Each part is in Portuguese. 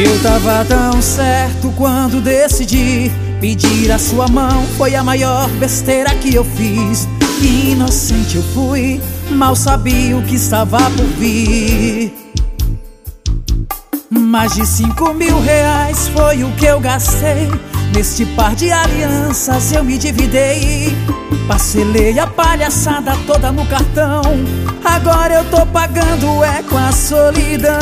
Eu tava tão certo quando decidi pedir a sua mão. Foi a maior besteira que eu fiz. Inocente eu fui, mal sabia o que estava por vir. Mais de 5.000 reais foi o que eu gastei. Neste par de alianças eu me dividei. Parcelei a palhaçada toda no cartão. Agora eu tô pagando com a solidão.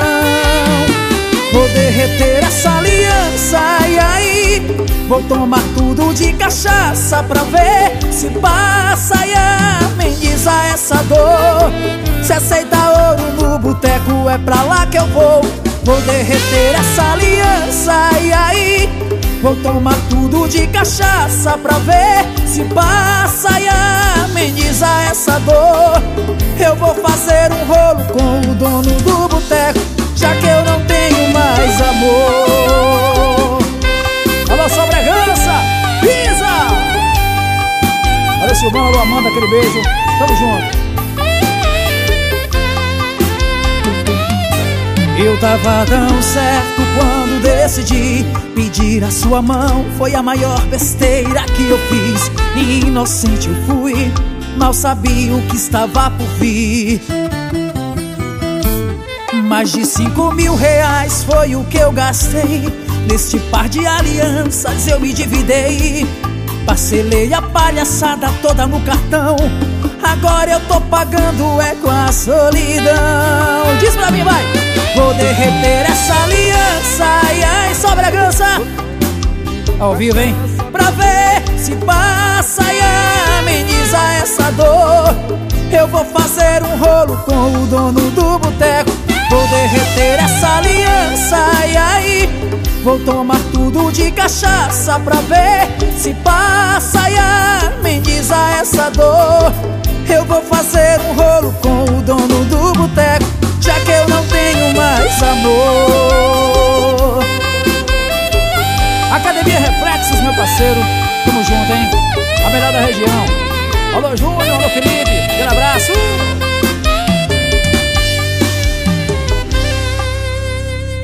Vou derreter essa aliança, e aí vou tomar tudo de cachaça pra ver se passa e amenizar essa dor. Se aceita ouro no boteco, é pra lá que eu vou. Vou derreter essa aliança, e aí vou tomar tudo de cachaça pra ver se passa e amenizar essa dor. Eu vou fazer um rolo com o dono do boteco, já que eu não tenho mais amor. Alô, São Bragança, pisa! Alô, Silvana, alô, Amanda, aquele beijo. Tamo junto. Eu tava tão certo quando decidi pedir a sua mão. Foi a maior besteira que eu fiz. Inocente eu fui, mal sabia o que estava por vir. Mais de 5.000 reais foi o que eu gastei. Neste par de alianças eu me dividei. Parcelei a palhaçada toda no cartão. Agora eu tô pagando com a solidão. Diz pra mim, vai! Vou derreter essa aliança, e aí, São Bragança, ao vivo, hein? Pra ver se passa e ameniza essa dor. Eu vou fazer um rolo com o dono do boteco. Vou derreter essa aliança, e aí vou tomar tudo de cachaça pra ver se passa e ameniza essa dor. Eu vou fazer um rolo com o dono do boteco, já que eu não tenho mais amor. Academia Reflexos, meu parceiro, tamo junto, hein? A melhor da região. Alô, Júnior, alô, Felipe, aquele abraço.